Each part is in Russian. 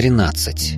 13.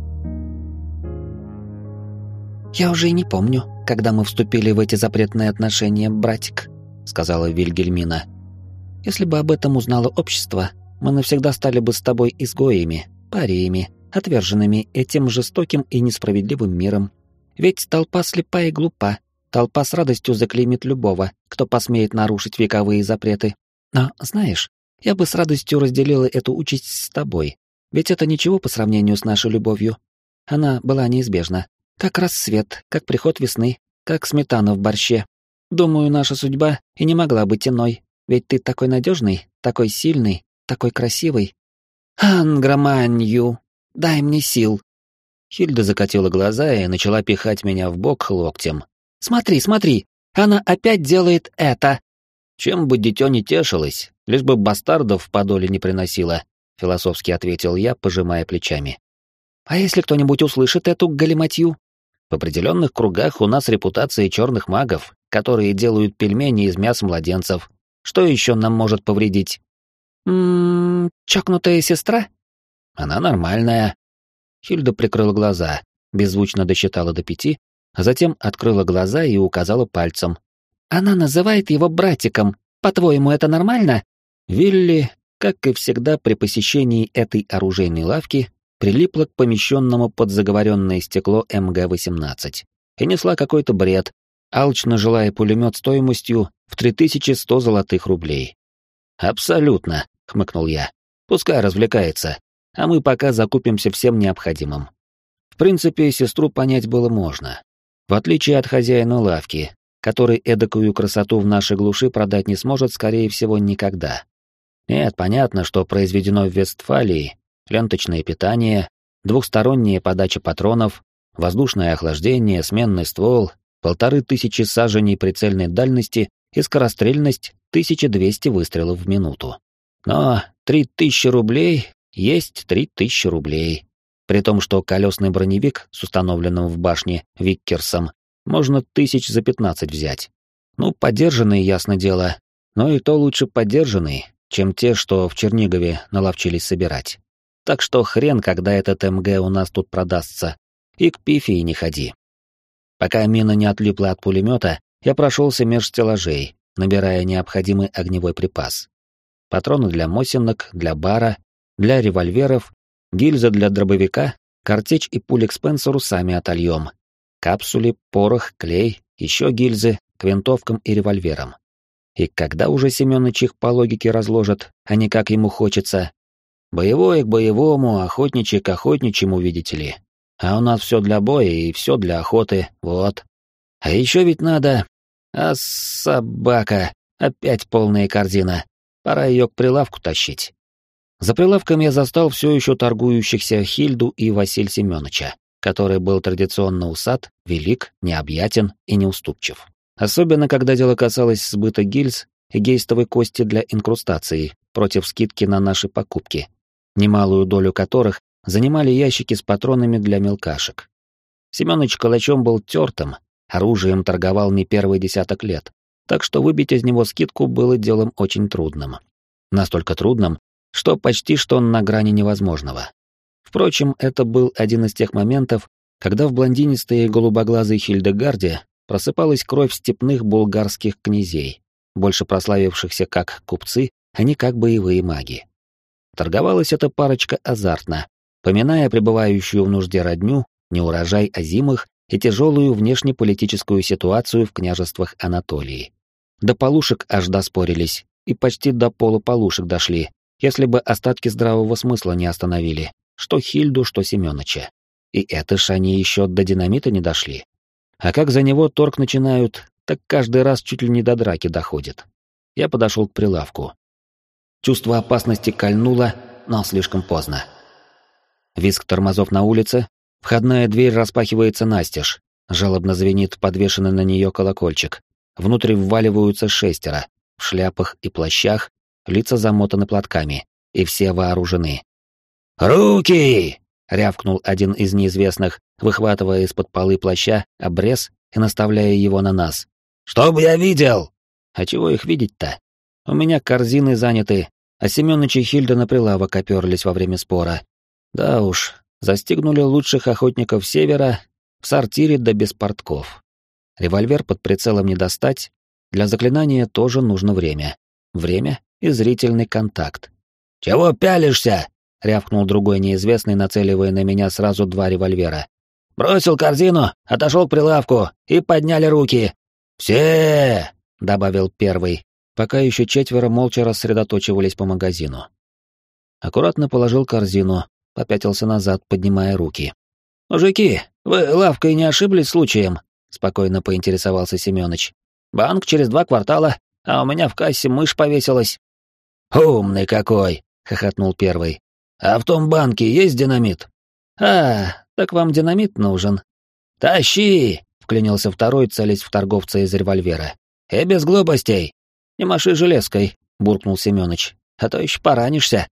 «Я уже и не помню, когда мы вступили в эти запретные отношения, братик», — сказала Вильгельмина. «Если бы об этом узнало общество, мы навсегда стали бы с тобой изгоями, париями, отверженными этим жестоким и несправедливым миром. Ведь толпа слепа и глупа, толпа с радостью заклеймит любого, кто посмеет нарушить вековые запреты. Но, знаешь, я бы с радостью разделила эту участь с тобой, ведь это ничего по сравнению с нашей любовью. Она была неизбежна. Как рассвет, как приход весны, как сметана в борще. Думаю, наша судьба и не могла быть иной, ведь ты такой надежный, такой сильный, такой красивый. Ангроманью, дай мне сил». Хильда закатила глаза и начала пихать меня в бок локтем. «Смотри, смотри, она опять делает это!» «Чем бы дитё не тешилось, лишь бы бастардов в подоле не приносило», — философски ответил я, пожимая плечами. «А если кто-нибудь услышит эту галиматью?» «В определенных кругах у нас репутация черных магов, которые делают пельмени из мяса младенцев. Что еще нам может повредить?» «Чокнутая сестра?» «Она нормальная». Хильда прикрыла глаза, беззвучно досчитала до 5, а затем открыла глаза и указала пальцем. «Она называет его братиком. По-твоему, это нормально?» Вилли, как и всегда при посещении этой оружейной лавки, прилипла к помещенному под заговоренное стекло МГ-18 и несла какой-то бред, алчно желая пулемет стоимостью в 3100 золотых рублей. «Абсолютно», — хмыкнул я. «Пускай развлекается, а мы пока закупимся всем необходимым». В принципе, сестру понять было можно. В отличие от хозяина лавки, который эдакую красоту в нашей глуши продать не сможет, скорее всего, никогда. Нет, понятно, что произведено в Вестфалии ленточное питание, двухсторонняя подача патронов, воздушное охлаждение, сменный ствол, 1500 саженей прицельной дальности и скорострельность 1200 выстрелов в минуту. Но 3000 рублей есть 3000 рублей. При том, что колесный броневик с установленным в башне Виккерсом можно 1000 за 15 взять. Ну, подержанный, ясно дело, но и то лучше подержанный, чем те, что в Чернигове наловчились собирать. Так что хрен, когда этот МГ у нас тут продастся, и к пифии не ходи. Пока мина не отлипла от пулемета, я прошелся меж стеллажей, набирая необходимый огневой припас. Патроны для мосинок, для бара, для револьверов, гильза для дробовика, картечь и пули к Спенсеру сами отольем. Капсули, порох, клей, еще гильзы к винтовкам и револьверам. И когда уже Семёныч их по логике разложит, а не как ему хочется? Боевое к боевому, охотничье к охотничьему, видите ли. А у нас все для боя и все для охоты, вот. А еще ведь надо... А собака, опять полная корзина. Пора ее к прилавку тащить. За прилавком я застал все еще торгующихся Хильду и Василь Семёныча, который был традиционно усат, велик, необъятен и неуступчив. Особенно, когда дело касалось сбыта гильз и гейстовой кости для инкрустации против скидки на наши покупки, немалую долю которых занимали ящики с патронами для мелкашек. Семёныч калачом был тертым, оружием торговал не первый десяток лет, так что выбить из него скидку было делом очень трудным. Настолько трудным, что почти что на грани невозможного. Впрочем, это был один из тех моментов, когда в блондинистой и голубоглазой Хильдегарде просыпалась кровь степных булгарских князей, больше прославившихся как купцы, а не как боевые маги. Торговалась эта парочка азартно, поминая пребывающую в нужде родню, неурожай озимых и тяжелую внешнеполитическую ситуацию в княжествах Анатолии. До полушек аж доспорились, и почти до полуполушек дошли, если бы остатки здравого смысла не остановили, что Хильду, что Семёныча. И это ж они еще до динамита не дошли. А как за него торг начинают, так каждый раз чуть ли не до драки доходит. Я подошел к прилавку. Чувство опасности кольнуло, но слишком поздно. Визг тормозов на улице, входная дверь распахивается настежь, жалобно звенит подвешенный на нее колокольчик. Внутрь вваливаются 6, в шляпах и плащах, лица замотаны платками, и все вооружены. «Руки!» — рявкнул один из неизвестных, выхватывая из-под полы плаща обрез и наставляя его на нас. «Чтоб я видел!» «А чего их видеть-то? У меня корзины заняты, а Семёныч и Хильда на прилавок оперлись во время спора. Да уж, застигнули лучших охотников Севера в сортире да без портков. Револьвер под прицелом не достать, для заклинания тоже нужно время. Время и зрительный контакт. «Чего пялишься?» — рявкнул другой неизвестный, нацеливая на меня сразу два револьвера. «Бросил корзину, отошел к прилавку и подняли руки». «Все!» — добавил первый, пока еще четверо молча рассредоточивались по магазину. Аккуратно положил корзину, попятился назад, поднимая руки. «Мужики, вы лавкой не ошиблись случаем?» — спокойно поинтересовался Семёныч. «Банк через 2 квартала, а у меня в кассе мышь повесилась». «Умный какой!» — хохотнул первый. «А в том банке есть динамит?» «А, так вам динамит нужен?» «Тащи!» — вклинился второй, целясь в торговца из револьвера. «И без глупостей!» «Не маши железкой!» — буркнул Семёныч. «А то еще поранишься!»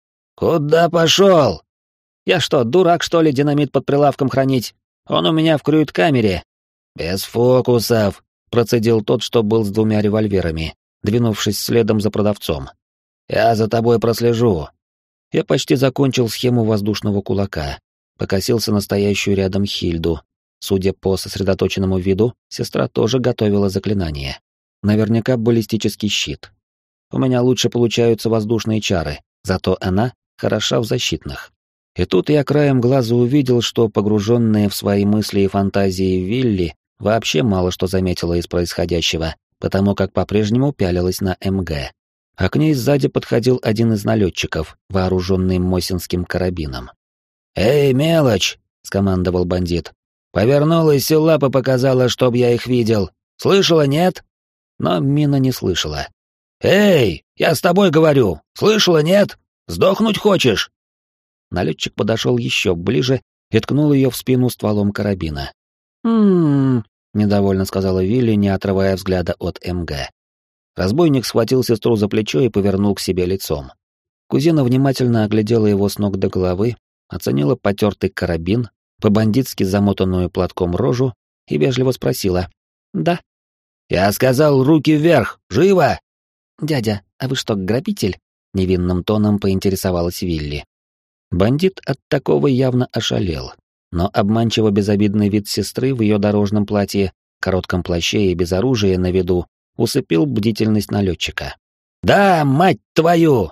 «Куда пошел?» «Я что, дурак, что ли, динамит под прилавком хранить? Он у меня в крюит-камере». «Без фокусов!» — процедил тот, что был с 2 револьверами, двинувшись следом за продавцом. «Я за тобой прослежу». Я почти закончил схему воздушного кулака, покосился на стоящую рядом Хильду. Судя по сосредоточенному виду, сестра тоже готовила заклинание. Наверняка баллистический щит. У меня лучше получаются воздушные чары, зато она хороша в защитных. И тут я краем глаза увидел, что погруженная в свои мысли и фантазии Вилли вообще мало что заметила из происходящего, потому как по-прежнему пялилась на МГ. А к ней сзади подходил один из налетчиков, вооруженный мосинским карабином. «Эй, мелочь!» — скомандовал бандит. «Повернулась и лапа показала, чтоб я их видел. Слышала, нет?» Но Мина не слышала. «Эй, я с тобой говорю! Слышала, нет? Сдохнуть хочешь?» Налетчик подошел еще ближе и ткнул ее в спину стволом карабина. Недовольно сказала Вилли, не отрывая взгляда от МГ. Разбойник схватил сестру за плечо и повернул к себе лицом. Кузина внимательно оглядела его с ног до головы, оценила потертый карабин, по-бандитски замотанную платком рожу и вежливо спросила. «Да». «Я сказал, руки вверх! Живо!» «Дядя, а вы что, грабитель?» — невинным тоном поинтересовалась Вилли. Бандит от такого явно ошалел, но обманчиво безобидный вид сестры в ее дорожном платье, коротком плаще и без оружия на виду усыпил бдительность налетчика. «Да, мать твою!»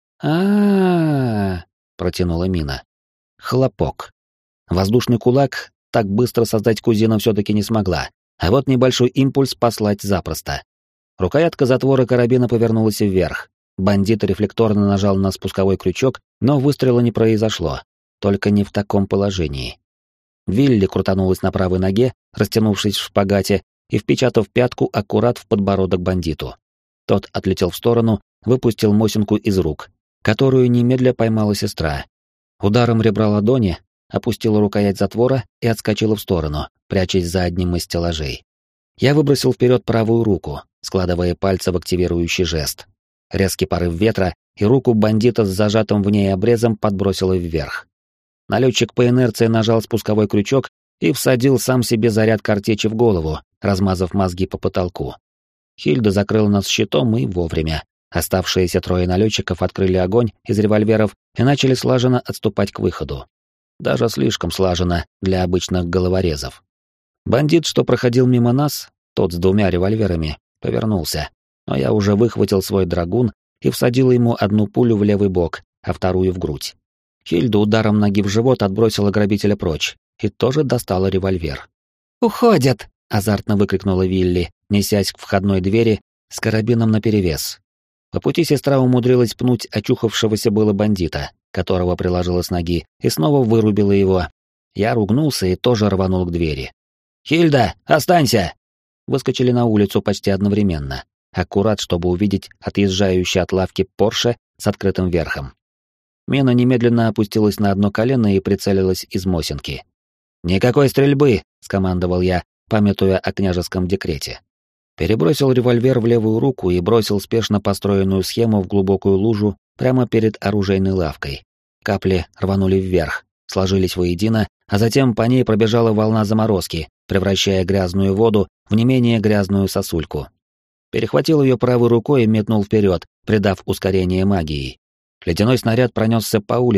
Протянула Мина. Хлопок. Воздушный кулак так быстро создать кузина все-таки не смогла, а вот небольшой импульс послать запросто. Рукоятка затвора карабина повернулась вверх. Бандит рефлекторно нажал на спусковой крючок, но выстрела не произошло, только не в таком положении. Вилли крутанулась на правой ноге, растянувшись в шпагате, и впечатав пятку аккурат в подбородок бандиту. Тот отлетел в сторону, выпустил мосинку из рук, которую немедля поймала сестра. Ударом ребра ладони опустила рукоять затвора и отскочила в сторону, прячась за одним из стеллажей. Я выбросил вперед правую руку, складывая пальцы в активирующий жест. Резкий порыв ветра, и руку бандита с зажатым в ней обрезом подбросило вверх. Налетчик по инерции нажал спусковой крючок и всадил сам себе заряд картечи в голову, размазав мозги по потолку. Хильда закрыла нас щитом и вовремя. Оставшиеся 3 налетчиков открыли огонь из револьверов и начали слаженно отступать к выходу. Даже слишком слаженно для обычных головорезов. Бандит, что проходил мимо нас, тот с 2 револьверами, повернулся, но я уже выхватил свой драгун и всадил ему одну пулю в левый бок, а вторую в грудь. Хильда ударом ноги в живот отбросила грабителя прочь и тоже достала револьвер. «Уходят!» — азартно выкрикнула Вилли, несясь к входной двери с карабином наперевес. По пути сестра умудрилась пнуть очухавшегося было бандита, которого приложила с ноги, и снова вырубила его. Я ругнулся и тоже рванул к двери. «Хильда, останься!» Выскочили на улицу почти одновременно, аккурат, чтобы увидеть отъезжающий от лавки Порше с открытым верхом. Мина немедленно опустилась на одно колено и прицелилась из мосинки. «Никакой стрельбы!» — скомандовал я, памятуя о княжеском декрете. Перебросил револьвер в левую руку и бросил спешно построенную схему в глубокую лужу прямо перед оружейной лавкой. Капли рванули вверх, сложились воедино, а затем по ней пробежала волна заморозки, превращая грязную воду в не менее грязную сосульку. Перехватил ее правой рукой и метнул вперед, придав ускорение магии. Ледяной снаряд пронесся по улице,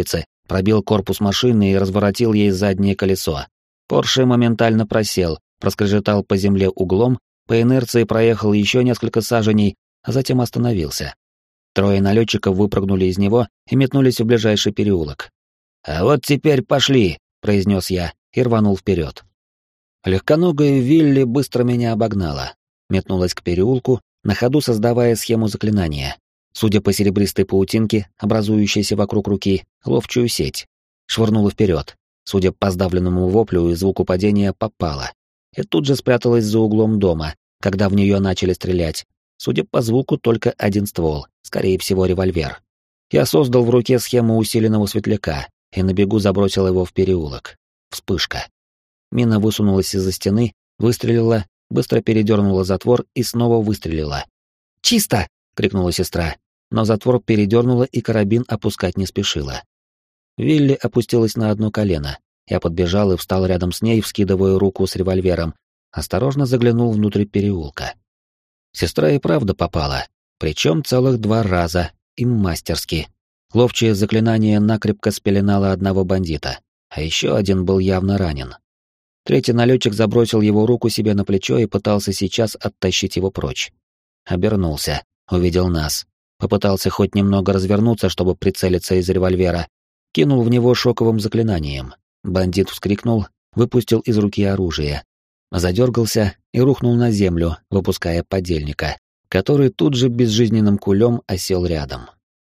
пробил корпус машины и разворотил ей заднее колесо. Порше моментально просел, проскрежетал по земле углом, по инерции проехал еще несколько саженей, а затем остановился. Трое налетчиков выпрыгнули из него и метнулись в ближайший переулок. «А вот теперь пошли», — произнес я и рванул вперед. Легконогая Вилли быстро меня обогнала, метнулась к переулку, на ходу создавая схему заклинания. Судя по серебристой паутинке, образующейся вокруг руки, ловчую сеть. Швырнула вперед. Судя по сдавленному воплю и звуку падения, попала. И тут же спряталась за углом дома, когда в нее начали стрелять. Судя по звуку, только один ствол, скорее всего, револьвер. Я создал в руке схему усиленного светляка и на бегу забросил его в переулок. Вспышка. Мина высунулась из-за стены, выстрелила, быстро передернула затвор и снова выстрелила. «Чисто!» — крикнула сестра, но затвор передернула и карабин опускать не спешила. Вилли опустилась на одно колено. Я подбежал и встал рядом с ней, вскидывая руку с револьвером. Осторожно заглянул внутрь переулка. Сестра и правда попала, причем целых 2 раза, и мастерски. Ловчее заклинание накрепко спеленало одного бандита, а еще один был явно ранен. Третий налетчик забросил его руку себе на плечо и пытался сейчас оттащить его прочь. Обернулся, увидел нас. Попытался хоть немного развернуться, чтобы прицелиться из револьвера. Кинул в него шоковым заклинанием. Бандит вскрикнул, выпустил из руки оружие. Задергался и рухнул на землю, выпуская подельника, который тут же безжизненным кулем осел рядом.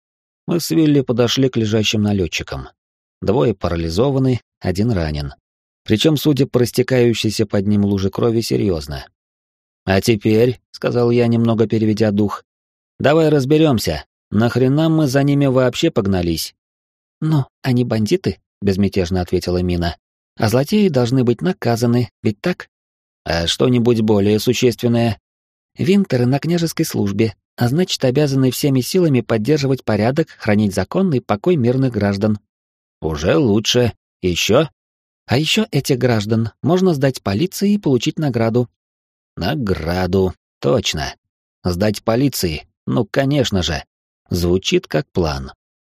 Мы с Вилли подошли к лежащим налетчикам. 2 парализованы, 1 ранен. Причем, судя по растекающейся под ним луже крови, серьезно. «А теперь», — сказал я, немного переведя дух, — «давай разберемся, нахрена мы за ними вообще погнались?» «Ну, они бандиты», — безмятежно ответила Мина. «А злодеи должны быть наказаны, ведь так?» «А что-нибудь более существенное?» «Винтеры на княжеской службе, а значит, обязаны всеми силами поддерживать порядок, хранить закон и покой мирных граждан». «Уже лучше. Еще?» «А еще этих граждан можно сдать полиции и получить награду». «Награду. Точно. Сдать полиции. Ну, конечно же. Звучит как план».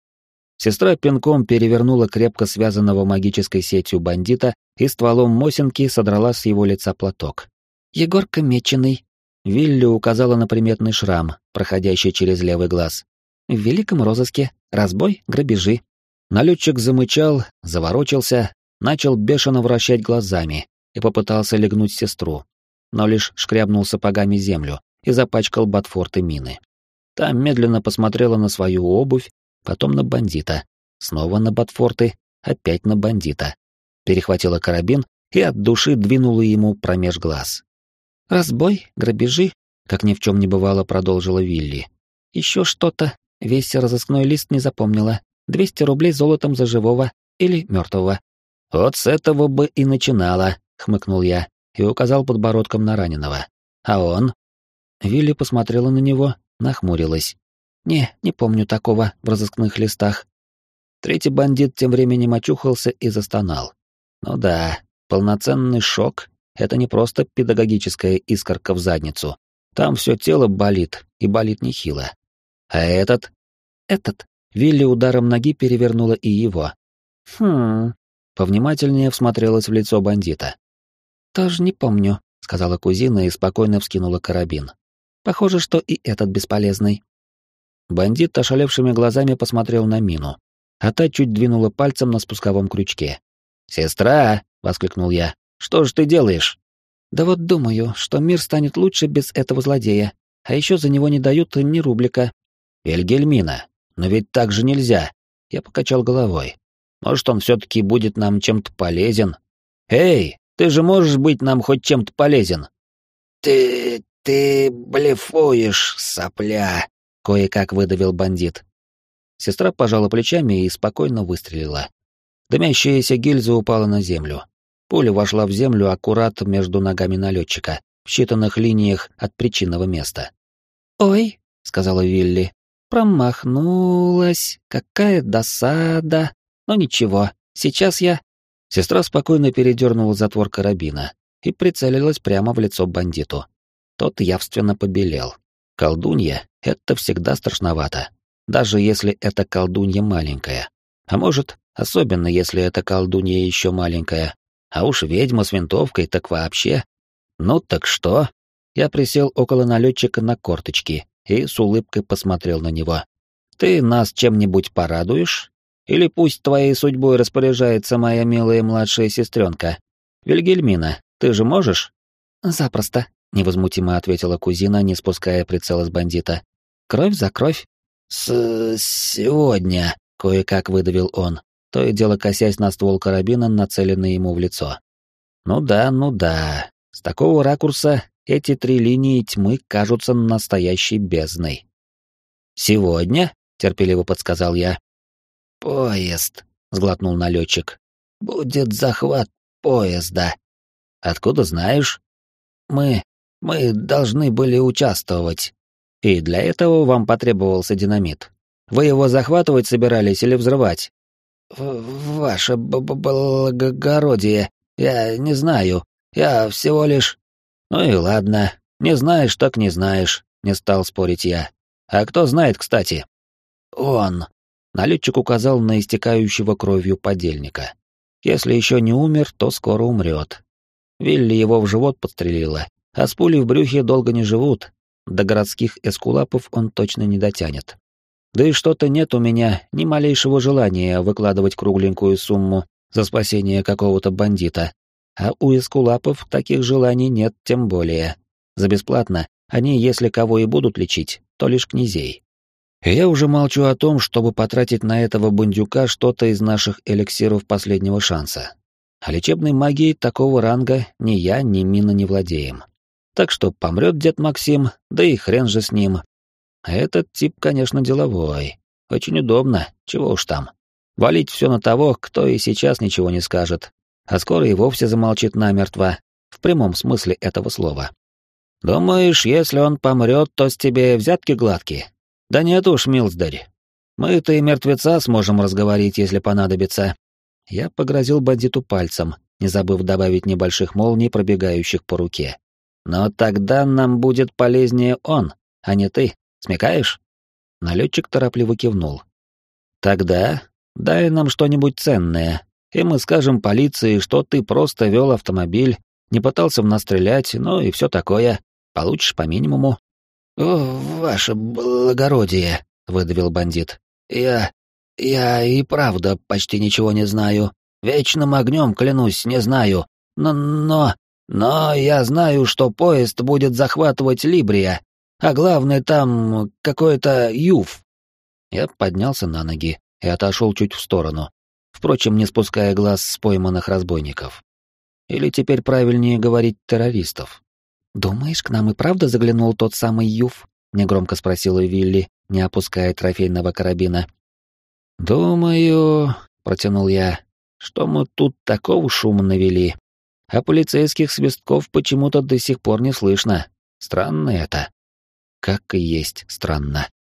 Сестра пинком перевернула крепко связанного магической сетью бандита и стволом Мосинки содрала с его лица платок. «Егорка Меченый». Вилли указала на приметный шрам, проходящий через левый глаз. «В великом розыске. Разбой, грабежи». Налетчик замычал, заворочился, начал бешено вращать глазами и попытался легнуть сестру, но лишь шкрябнул сапогами землю и запачкал ботфорты мины. Та медленно посмотрела на свою обувь, потом на бандита, снова на ботфорты, опять на бандита. Перехватила карабин и от души двинула ему промеж глаз. «Разбой, грабежи», — как ни в чем не бывало, продолжила Вилли. «Еще что-то, весь разыскной лист не запомнила. 200 рублей золотом за живого или мертвого». «Вот с этого бы и начинала», — хмыкнул я и указал подбородком на раненого. «А он?» Вилли посмотрела на него, нахмурилась. Не помню такого в разыскных листах». Третий бандит тем временем очухался и застонал. Ну да, полноценный шок — это не просто педагогическая искорка в задницу. Там все тело болит, и болит нехило. А этот? Вилли ударом ноги перевернула и его. Повнимательнее всмотрелась в лицо бандита. «Тоже не помню», — сказала кузина и спокойно вскинула карабин. «Похоже, что и этот бесполезный». Бандит ошалевшими глазами посмотрел на Мину, а та чуть двинула пальцем на спусковом крючке. «Сестра!» — воскликнул я. «Что ж ты делаешь?» «Да вот думаю, что мир станет лучше без этого злодея, а еще за него не дают ни рублика». «Вильгельмина, но ведь так же нельзя!» Я покачал головой. «Может, он все-таки будет нам чем-то полезен?» «Эй, ты же можешь быть нам хоть чем-то полезен?» «Ты блефуешь, сопля!» — кое-как выдавил бандит. Сестра пожала плечами и спокойно выстрелила. Дымящаяся гильза упала на землю. Пуля вошла в землю аккурат между ногами налетчика, в считанных линиях от причинного места. «Ой», — сказала Вилли, — «промахнулась, какая досада. Но ничего, сейчас я...» Сестра спокойно передернула затвор карабина и прицелилась прямо в лицо бандиту. Тот явственно побелел. Колдунья — это всегда страшновато, даже если эта колдунья маленькая. А может, особенно если эта колдунья еще маленькая. А уж ведьма с винтовкой так вообще. Ну так что? Я присел около налетчика на корточки и с улыбкой посмотрел на него. Ты нас чем-нибудь порадуешь? Или пусть твоей судьбой распоряжается моя милая младшая сестренка? Вильгельмина, ты же можешь? Запросто, невозмутимо ответила кузина, не спуская прицела с бандита. Кровь за кровь. Сегодня, кое-как выдавил он, то и дело косясь на ствол карабина, нацеленный ему в лицо. Ну да. С такого ракурса эти 3 линии тьмы кажутся настоящей бездной. «Сегодня?» — терпеливо подсказал я. «Поезд», — сглотнул налетчик. «Будет захват поезда». «Откуда знаешь?» «Мы должны были участвовать». «И для этого вам потребовался динамит. Вы его захватывать собирались или взрывать?» «Ваше благородие, я не знаю. Я всего лишь...» «Ну и ладно. Не знаешь, так не знаешь», — не стал спорить я. «А кто знает, кстати?» «Он...» — налетчик указал на истекающего кровью подельника. «Если еще не умер, то скоро умрет. Вилли его в живот подстрелила, а с пулей в брюхе долго не живут. До городских эскулапов он точно не дотянет. Да и что-то нет у меня ни малейшего желания выкладывать кругленькую сумму за спасение какого-то бандита. А у эскулапов таких желаний нет тем более. За бесплатно они, если кого и будут лечить, то лишь князей. И я уже молчу о том, чтобы потратить на этого бандюка что-то из наших эликсиров последнего шанса. А лечебной магией такого ранга ни я, ни Мина не владеем. Так что помрет дед Максим, да и хрен же с ним. А этот тип, конечно, деловой. Очень удобно, чего уж там. Валить все на того, кто и сейчас ничего не скажет, а скоро и вовсе замолчит намертво, в прямом смысле этого слова. Думаешь, если он помрет, то с тебе взятки гладкие? Да нет уж, милздарь. Мы-то и мертвеца сможем разговорить, если понадобится. Я погрозил бандиту пальцем, не забыв добавить небольших молний, пробегающих по руке. Но тогда нам будет полезнее он, а не ты. Смекаешь? Налетчик торопливо кивнул. Тогда дай нам что-нибудь ценное, и мы скажем полиции, что ты просто вел автомобиль, не пытался в нас стрелять, ну и все такое. Получишь по минимуму. «О, ваше благородие», — выдавил бандит. Я и правда почти ничего не знаю. Вечным огнем, клянусь, не знаю. Но я знаю, что поезд будет захватывать Либрия, а главное там какой-то Юф». Я поднялся на ноги и отошел чуть в сторону, впрочем, не спуская глаз с пойманных разбойников. Или теперь правильнее говорить террористов. «Думаешь, к нам и правда заглянул тот самый Юф?» — негромко спросила Вилли, не опуская трофейного карабина. «Думаю», — протянул я, — «что мы тут такого шума навели, а полицейских свистков почему-то до сих пор не слышно. Странно это». Как и есть странно.